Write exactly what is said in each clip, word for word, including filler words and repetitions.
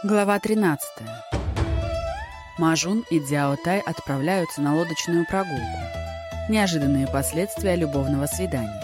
Глава тринадцатая. Мажун и Дзяо Тай отправляются на лодочную прогулку. Неожиданные последствия любовного свидания.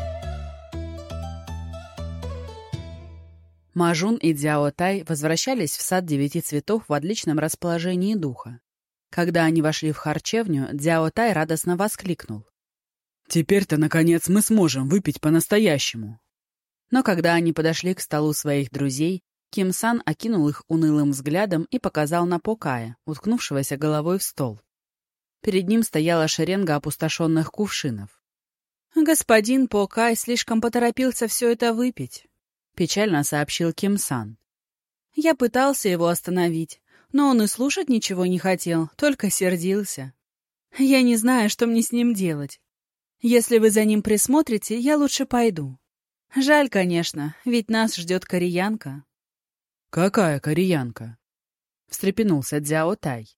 Мажун и Дзяо Тай возвращались в сад девяти цветов в отличном расположении духа. Когда они вошли в харчевню, Дзяо Тай радостно воскликнул: «Теперь-то, наконец, мы сможем выпить по-настоящему!» Но когда они подошли к столу своих друзей, Ким Сан окинул их унылым взглядом и показал на По Кая, уткнувшегося головой в стол. Перед ним стояла шеренга опустошенных кувшинов. «Господин По Кай слишком поторопился все это выпить», — печально сообщил Ким Сан. «Я пытался его остановить, но он и слушать ничего не хотел, только сердился. Я не знаю, что мне с ним делать. Если вы за ним присмотрите, я лучше пойду. Жаль, конечно, ведь нас ждет кореянка». «Какая кореянка?» — встрепенулся Дзяо Тай.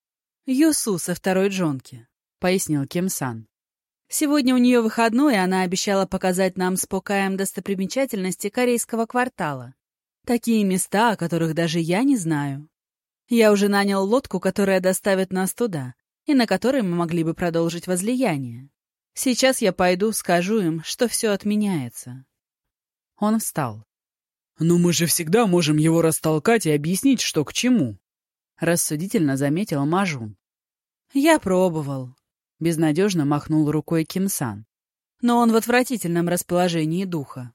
«Юсу со второй джонки», — пояснил Ким Сан. «Сегодня у нее выходной, и она обещала показать нам с По Каем достопримечательности корейского квартала. Такие места, о которых даже я не знаю. Я уже нанял лодку, которая доставит нас туда, и на которой мы могли бы продолжить возлияние. Сейчас я пойду, скажу им, что все отменяется». Он встал. «Но мы же всегда можем его растолкать и объяснить, что к чему», — рассудительно заметил Мажун. «Я пробовал», — безнадежно махнул рукой Ким Сан. «Но он в отвратительном расположении духа».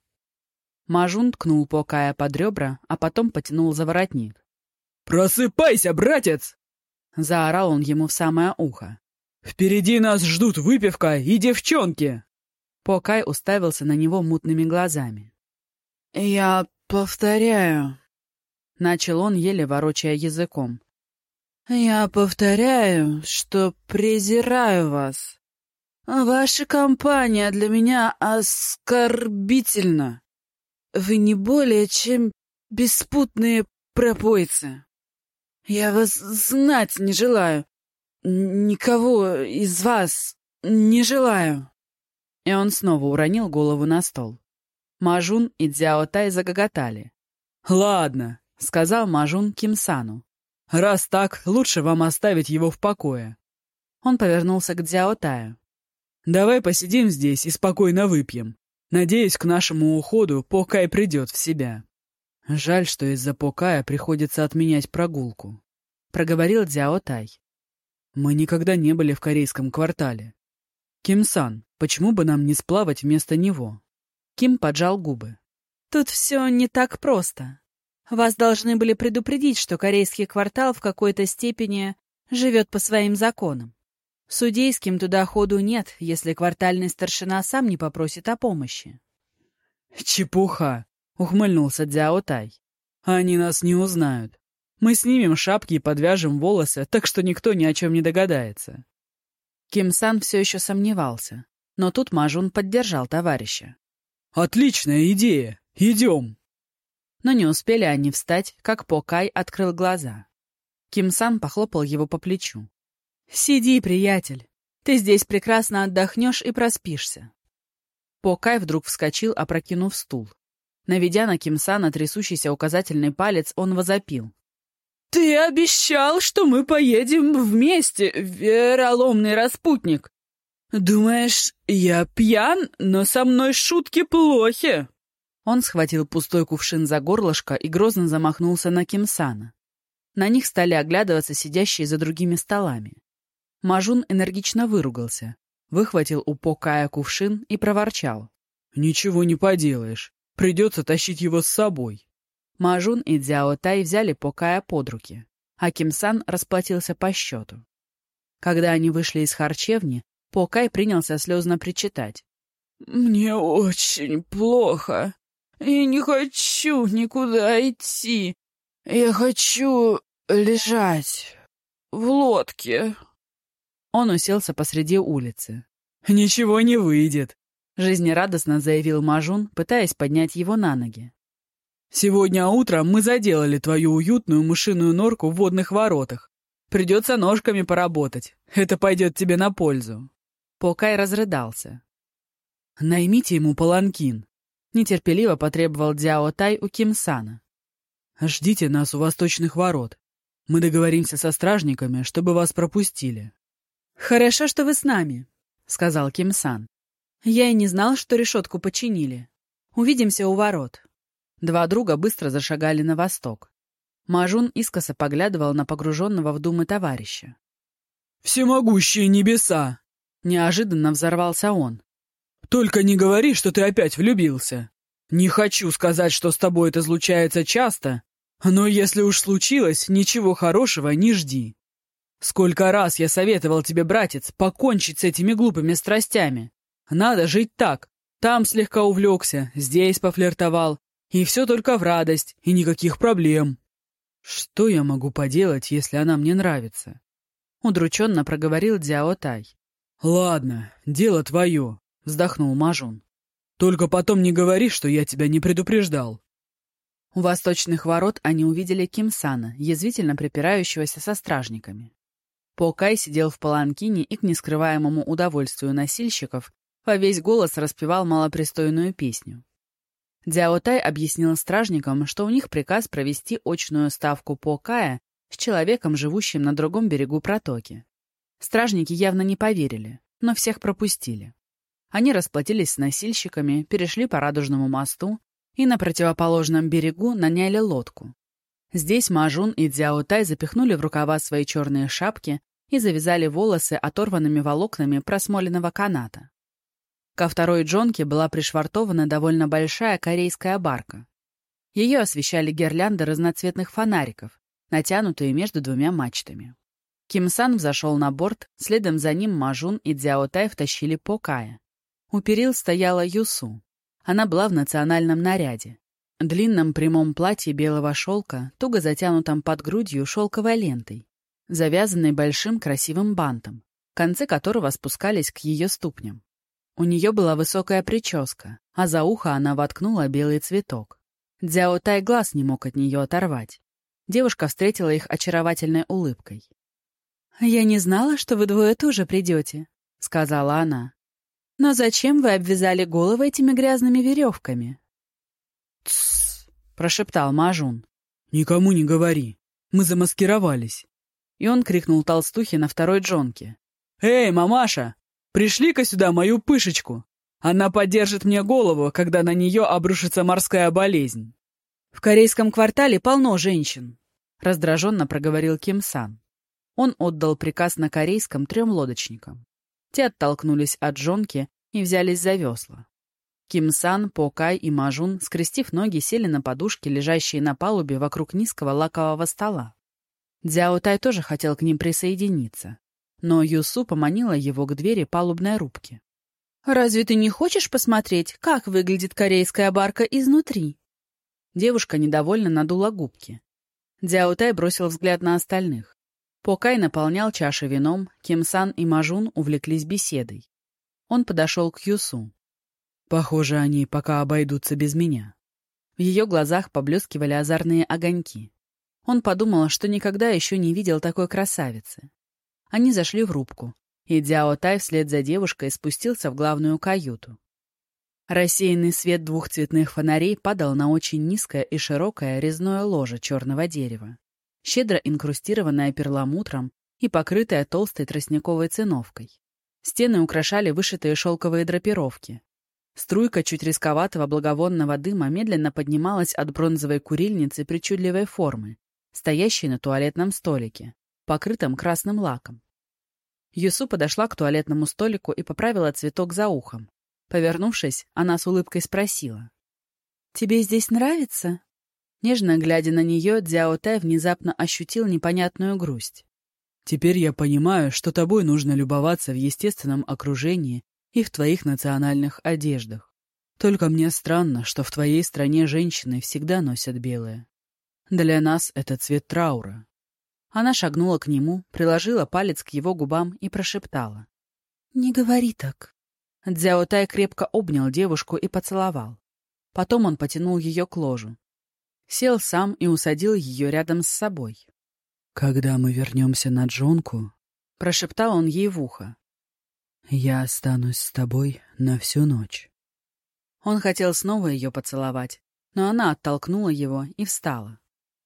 Мажун ткнул По Кая под ребра, а потом потянул за воротник. «Просыпайся, братец!» — заорал он ему в самое ухо. «Впереди нас ждут выпивка и девчонки!» По Кай уставился на него мутными глазами. «Я повторяю», — начал он, еле ворочая языком. «Я повторяю, что презираю вас. Ваша компания для меня оскорбительна. Вы не более чем беспутные пропойцы. Я вас знать не желаю. Никого из вас не желаю». И он снова уронил голову на стол. Мажун и Дзяо Тай загоготали. «Ладно», — сказал Мажун Ким Сану. «Раз так, лучше вам оставить его в покое». Он повернулся к Дзяо Таю. «Давай посидим здесь и спокойно выпьем. Надеюсь, к нашему уходу По Кай придет в себя. Жаль, что из-за По Кая приходится отменять прогулку», — проговорил Дзяо Тай. «Мы никогда не были в корейском квартале. Ким Сан, почему бы нам не сплавать вместо него?» Ким поджал губы. «Тут все не так просто. Вас должны были предупредить, что корейский квартал в какой-то степени живет по своим законам. Судейским туда ходу нет, если квартальный старшина сам не попросит о помощи». «Чепуха!» — ухмыльнулся Дзяо Тай. «Они нас не узнают. Мы снимем шапки и подвяжем волосы, так что никто ни о чем не догадается». Ким Сан все еще сомневался, но тут Мажун поддержал товарища. «Отличная идея! Идем!» Но не успели они встать, как По Кай открыл глаза. Ким Сан похлопал его по плечу. «Сиди, приятель. Ты здесь прекрасно отдохнешь и проспишься». По Кай вдруг вскочил, опрокинув стул. Наведя на Ким Сана трясущийся указательный палец, он возопил: «Ты обещал, что мы поедем вместе, вероломный распутник! Думаешь, я пьян, но со мной шутки плохи!» Он схватил пустой кувшин за горлышко и грозно замахнулся на Ким Сана. На них стали оглядываться сидящие за другими столами. Мажун энергично выругался, выхватил у По Кая кувшин и проворчал: «Ничего не поделаешь, придется тащить его с собой». Мажун и Дзяо Тай взяли По Кая под руки, а Ким Сан расплатился по счету. Когда они вышли из харчевни, По Кай принялся слезно причитать: «Мне очень плохо. Я не хочу никуда идти. Я хочу лежать в лодке». Он уселся посреди улицы. «Ничего не выйдет», — жизнерадостно заявил Мажун, пытаясь поднять его на ноги. «Сегодня утром мы заделали твою уютную мышиную норку в водных воротах. Придется ножками поработать. Это пойдет тебе на пользу». По Кай разрыдался. «Наймите ему паланкин», — нетерпеливо потребовал Дзяо Тай у Ким Сана. Ждите нас у восточных ворот. Мы договоримся со стражниками, чтобы вас пропустили». «Хорошо, что вы с нами», — сказал Ким-сан. «Я и не знал, что решетку починили. Увидимся у ворот». Два друга быстро зашагали на восток. Мажун искоса поглядывал на погруженного в думы товарища. «Всемогущие небеса!» — неожиданно взорвался он. «Только не говори, что ты опять влюбился. Не хочу сказать, что с тобой это случается часто, но если уж случилось, ничего хорошего не жди. Сколько раз я советовал тебе, братец, покончить с этими глупыми страстями. Надо жить так. Там слегка увлекся, здесь пофлиртовал. И все только в радость, и никаких проблем. Что я могу поделать, если она мне нравится?» Удрученно проговорил Дзяо Тай. «Ладно, дело твое», — вздохнул Мажун. «Только потом не говори, что я тебя не предупреждал». У восточных ворот они увидели Ким-сана, язвительно припирающегося со стражниками. По-кай сидел в паланкине и к нескрываемому удовольствию носильщиков во весь голос распевал малопристойную песню. Дзяо Тай объяснил стражникам, что у них приказ провести очную ставку По-кая с человеком, живущим на другом берегу протоки. Стражники явно не поверили, но всех пропустили. Они расплатились с носильщиками, перешли по Радужному мосту и на противоположном берегу наняли лодку. Здесь Мажун и Дзяо Тай запихнули в рукава свои черные шапки и завязали волосы оторванными волокнами просмоленного каната. Ко второй джонке была пришвартована довольно большая корейская барка. Ее освещали гирлянды разноцветных фонариков, натянутые между двумя мачтами. Ким-сан взошел на борт, следом за ним Мажун и Дзяо Тай втащили По-кая. У перил стояла Юсу. Она была в национальном наряде. Длинном прямом платье белого шелка, туго затянутом под грудью шелковой лентой, завязанной большим красивым бантом, концы которого спускались к ее ступням. У нее была высокая прическа, а за ухо она воткнула белый цветок. Дзяо Тай глаз не мог от нее оторвать. Девушка встретила их очаровательной улыбкой. «Я не знала, что вы двое тоже придете», — сказала она. «Но зачем вы обвязали головы этими грязными веревками?» «Тссс», — прошептал Мажун. «Никому не говори. Мы замаскировались». И он крикнул толстухе на второй джонке. «Эй, мамаша, пришли-ка сюда мою пышечку. Она поддержит мне голову, когда на нее обрушится морская болезнь». «В корейском квартале полно женщин», — раздраженно проговорил Ким-сан. Он отдал приказ на корейском трем лодочникам. Те оттолкнулись от джонки и взялись за весла. Ким-сан, По-кай и Мажун, скрестив ноги, сели на подушки, лежащие на палубе вокруг низкого лакового стола. Дзяо Тай тоже хотел к ним присоединиться, но Юсу поманила его к двери палубной рубки. «Разве ты не хочешь посмотреть, как выглядит корейская барка изнутри?» Девушка недовольно надула губки. Дзяо Тай бросил взгляд на остальных. По-кай наполнял чаши вином, Ким-сан и Мажун увлеклись беседой. Он подошел к Юсу. «Похоже, они пока обойдутся без меня». В ее глазах поблескивали озорные огоньки. Он подумал, что никогда еще не видел такой красавицы. Они зашли в рубку, и Дзяо Тай вслед за девушкой спустился в главную каюту. Рассеянный свет двух цветных фонарей падал на очень низкое и широкое резное ложе черного дерева, щедро инкрустированное перламутром и покрытое толстой тростниковой циновкой. Стены украшали вышитые шелковые драпировки. Струйка чуть рисковатого благовонного дыма медленно поднималась от бронзовой курильницы причудливой формы, стоящей на туалетном столике, покрытом красным лаком. Юсу подошла к туалетному столику и поправила цветок за ухом. Повернувшись, она с улыбкой спросила. «Тебе здесь нравится?» Нежно глядя на нее, Дзяо Тай внезапно ощутил непонятную грусть. «Теперь я понимаю, что тобой нужно любоваться в естественном окружении и в твоих национальных одеждах. Только мне странно, что в твоей стране женщины всегда носят белое. Для нас это цвет траура». Она шагнула к нему, приложила палец к его губам и прошептала. «Не говори так». Дзяо Тай крепко обнял девушку и поцеловал. Потом он потянул ее к ложу. Сел сам и усадил ее рядом с собой. «Когда мы вернемся на джонку», — прошептал он ей в ухо, — «я останусь с тобой на всю ночь». Он хотел снова ее поцеловать, но она оттолкнула его и встала.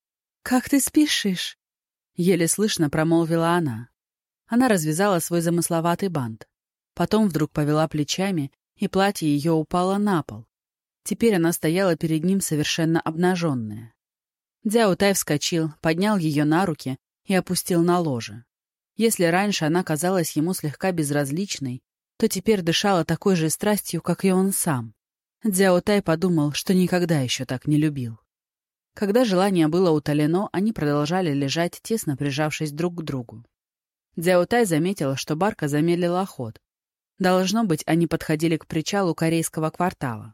«Как ты спешишь?» — еле слышно промолвила она. Она развязала свой замысловатый бант. Потом вдруг повела плечами, и платье ее упало на пол. Теперь она стояла перед ним совершенно обнаженная. Дзяо Тай вскочил, поднял ее на руки и опустил на ложе. Если раньше она казалась ему слегка безразличной, то теперь дышала такой же страстью, как и он сам. Дзяо Тай подумал, что никогда еще так не любил. Когда желание было утолено, они продолжали лежать, тесно прижавшись друг к другу. Дзяо Тай заметила, что барка замедлила ход. Должно быть, они подходили к причалу корейского квартала.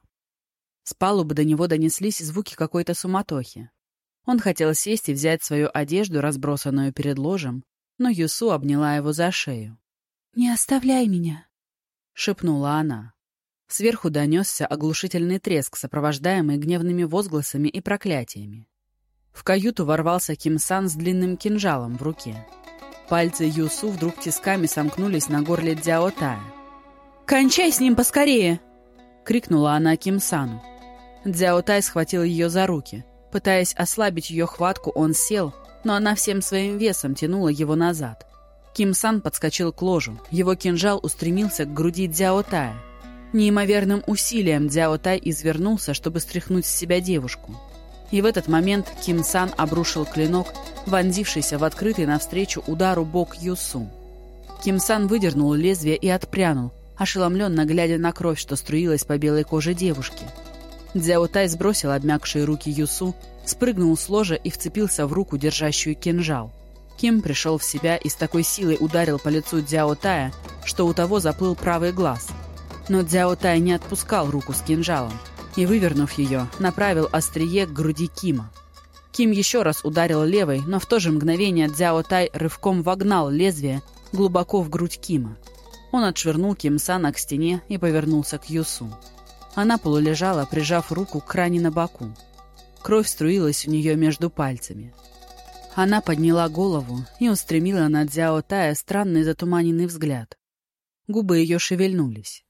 С палубы до него донеслись звуки какой-то суматохи. Он хотел сесть и взять свою одежду, разбросанную перед ложем, но Юсу обняла его за шею. «Не оставляй меня», — шепнула она. Сверху донесся оглушительный треск, сопровождаемый гневными возгласами и проклятиями. В каюту ворвался Ким Сан с длинным кинжалом в руке. Пальцы Юсу вдруг тисками сомкнулись на горле Дзяо Тая. «Кончай с ним поскорее!» — крикнула она Ким Сану. Дзяо Тай схватил ее за руки. Пытаясь ослабить ее хватку, он сел, но она всем своим весом тянула его назад. Ким Сан подскочил к ложу. Его кинжал устремился к груди Дзяо Тая. Неимоверным усилием Дзяо Тай извернулся, чтобы стряхнуть с себя девушку. И в этот момент Ким Сан обрушил клинок, вонзившийся в открытый навстречу удару бок Юсу. Ким Сан выдернул лезвие и отпрянул, ошеломленно глядя на кровь, что струилась по белой коже девушки. Дзяо Тай сбросил обмякшие руки Юсу, спрыгнул с ложа и вцепился в руку, держащую кинжал. Ким пришел в себя и с такой силой ударил по лицу Дзяо Тая, что у того заплыл правый глаз. Но Дзяо Тай не отпускал руку с кинжалом и, вывернув ее, направил острие к груди Кима. Ким еще раз ударил левой, но в то же мгновение Дзяо Тай рывком вогнал лезвие глубоко в грудь Кима. Он отшвырнул Ким Сана к стене и повернулся к Юсу. Она полулежала, прижав руку к ране на боку. Кровь струилась у нее между пальцами. Она подняла голову и устремила на Дзяо Тая странный затуманенный взгляд. Губы ее шевельнулись.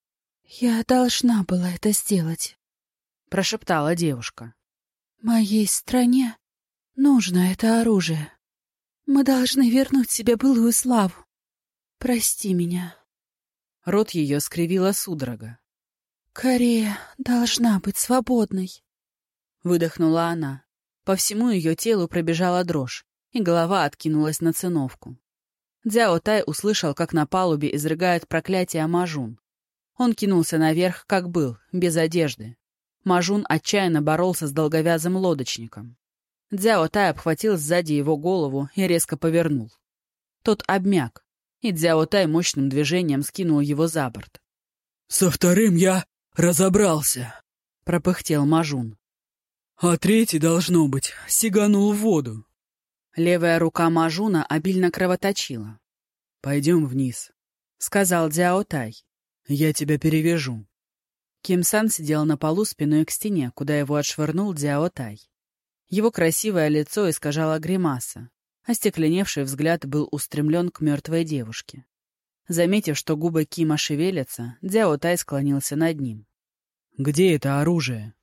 «Я должна была это сделать», — прошептала девушка. «Моей стране нужно это оружие. Мы должны вернуть себе былую славу. Прости меня». Рот ее скривила судорога. «Корея должна быть свободной», — выдохнула она. По всему ее телу пробежала дрожь, и голова откинулась на циновку. Дзяо Тай услышал, как на палубе изрыгает проклятие Мажун. Он кинулся наверх, как был, без одежды. Мажун отчаянно боролся с долговязым лодочником. Дзяо Тай обхватил сзади его голову и резко повернул. Тот обмяк, и Дзяо Тай мощным движением скинул его за борт. «Со вторым я разобрался», — пропыхтел Мажун. «А третий, должно быть, сиганул в воду». Левая рука Мажуна обильно кровоточила. «Пойдем вниз», — сказал Дзяо Тай. «Я тебя перевяжу». Ким Сан сидел на полу спиной к стене, куда его отшвырнул Дзяо Тай. Его красивое лицо искажало гримаса. Остекленевший взгляд был устремлен к мертвой девушке. Заметив, что губы Кима шевелятся, Дзяо Тай склонился над ним. «Где это оружие?»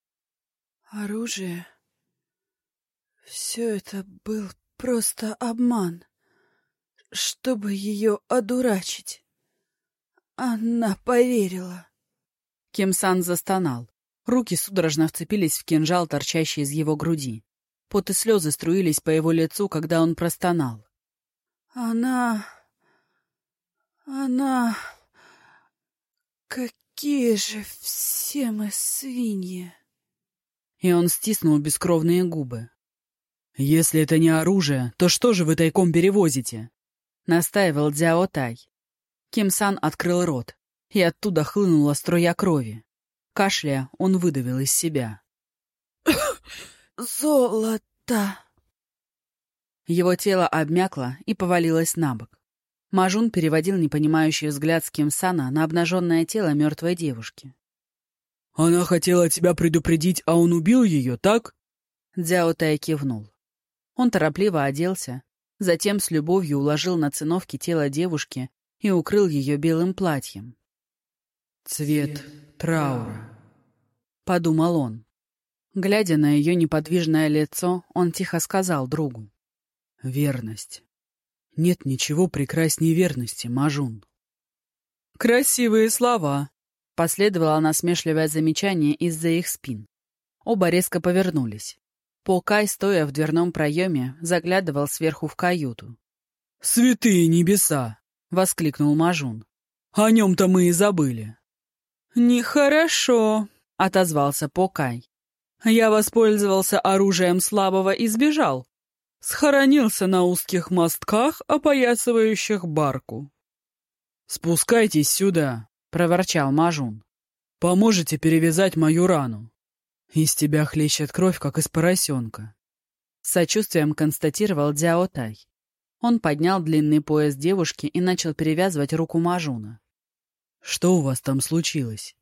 «Оружие? Все это был просто обман, чтобы ее одурачить. Она поверила». Ким Сан застонал. Руки судорожно вцепились в кинжал, торчащий из его груди. Пот и слезы струились по его лицу, когда он простонал. «Она... она... какие же все мы свиньи!» И он стиснул бескровные губы. «Если это не оружие, то что же вы тайком перевозите?» — настаивал Дзяо Тай. Ким Сан открыл рот, и оттуда хлынула струя крови. Кашляя, он выдавил из себя. «Золото!» Его тело обмякло и повалилось на бок. Мажун переводил непонимающий взгляд с Ким Сана на обнаженное тело мертвой девушки. «Она хотела тебя предупредить, а он убил ее, так?» Дзяо Тай кивнул. Он торопливо оделся, затем с любовью уложил на циновки тело девушки и укрыл ее белым платьем. «Цвет траура», — подумал он. Глядя на ее неподвижное лицо, он тихо сказал другу. «Верность. Нет ничего прекраснее верности, Мажун». «Красивые слова», — последовало насмешливое замечание из-за их спин. Оба резко повернулись. Покай, стоя в дверном проеме, заглядывал сверху в каюту. «Святые небеса!» — воскликнул Мажун. «О нем-то мы и забыли». «Нехорошо», — отозвался Покай. «Я воспользовался оружием слабого и сбежал. Схоронился на узких мостках, опоясывающих барку». «Спускайтесь сюда», — проворчал Мажун. «Поможете перевязать мою рану. Из тебя хлещет кровь, как из поросенка». С сочувствием констатировал Дзяо Тай. Он поднял длинный пояс девушки и начал перевязывать руку Мажуна. «Что у вас там случилось?»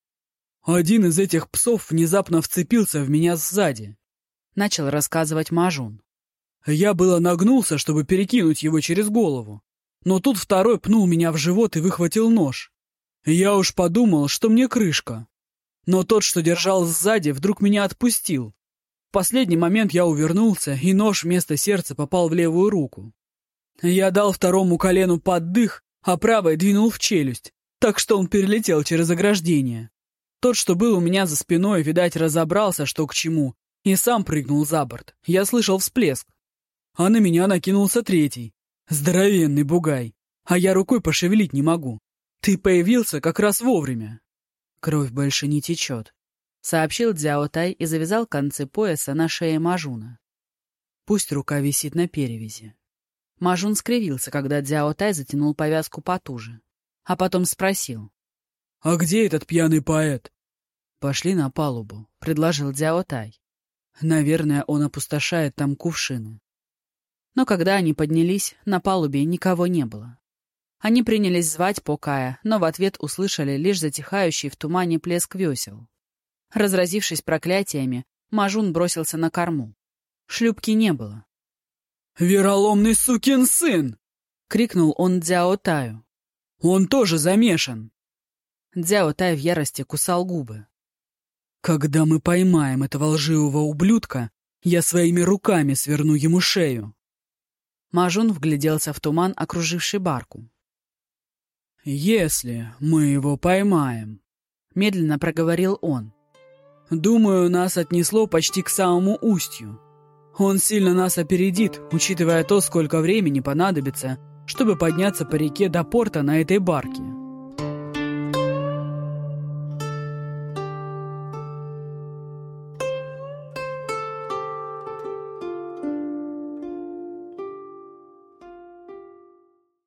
«Один из этих псов внезапно вцепился в меня сзади», — начал рассказывать Мажун. «Я было нагнулся, чтобы перекинуть его через голову, но тут второй пнул меня в живот и выхватил нож. Я уж подумал, что мне крышка. Но тот, что держал сзади, вдруг меня отпустил. В последний момент я увернулся, и нож вместо сердца попал в левую руку. Я дал второму колену под дых, а правой двинул в челюсть, так что он перелетел через ограждение. Тот, что был у меня за спиной, видать, разобрался, что к чему, и сам прыгнул за борт. Я слышал всплеск. А на меня накинулся третий. Здоровенный бугай. А я рукой пошевелить не могу. Ты появился как раз вовремя. «Кровь больше не течет», — сообщил Дзяо Тай и завязал концы пояса на шее Мажуна. «Пусть рука висит на перевязи». Мажун скривился, когда Дзяо Тай затянул повязку потуже. А потом спросил. «А где этот пьяный поэт?» «Пошли на палубу», — предложил Дзяо Тай. «Наверное, он опустошает там кувшины». Но когда они поднялись, на палубе никого не было. Они принялись звать Покая, но в ответ услышали лишь затихающий в тумане плеск весел. Разразившись проклятиями, Мажун бросился на корму. Шлюпки не было. «Вероломный сукин сын!» — крикнул он Дзяо Таю. «Он тоже замешан!» Дзяо Тай в ярости кусал губы. «Когда мы поймаем этого лживого ублюдка, я своими руками сверну ему шею!» Мажун вгляделся в туман, окруживший барку. «Если мы его поймаем», — медленно проговорил он, — «думаю, нас отнесло почти к самому устью. Он сильно нас опередит, учитывая то, сколько времени понадобится, чтобы подняться по реке до порта на этой барке.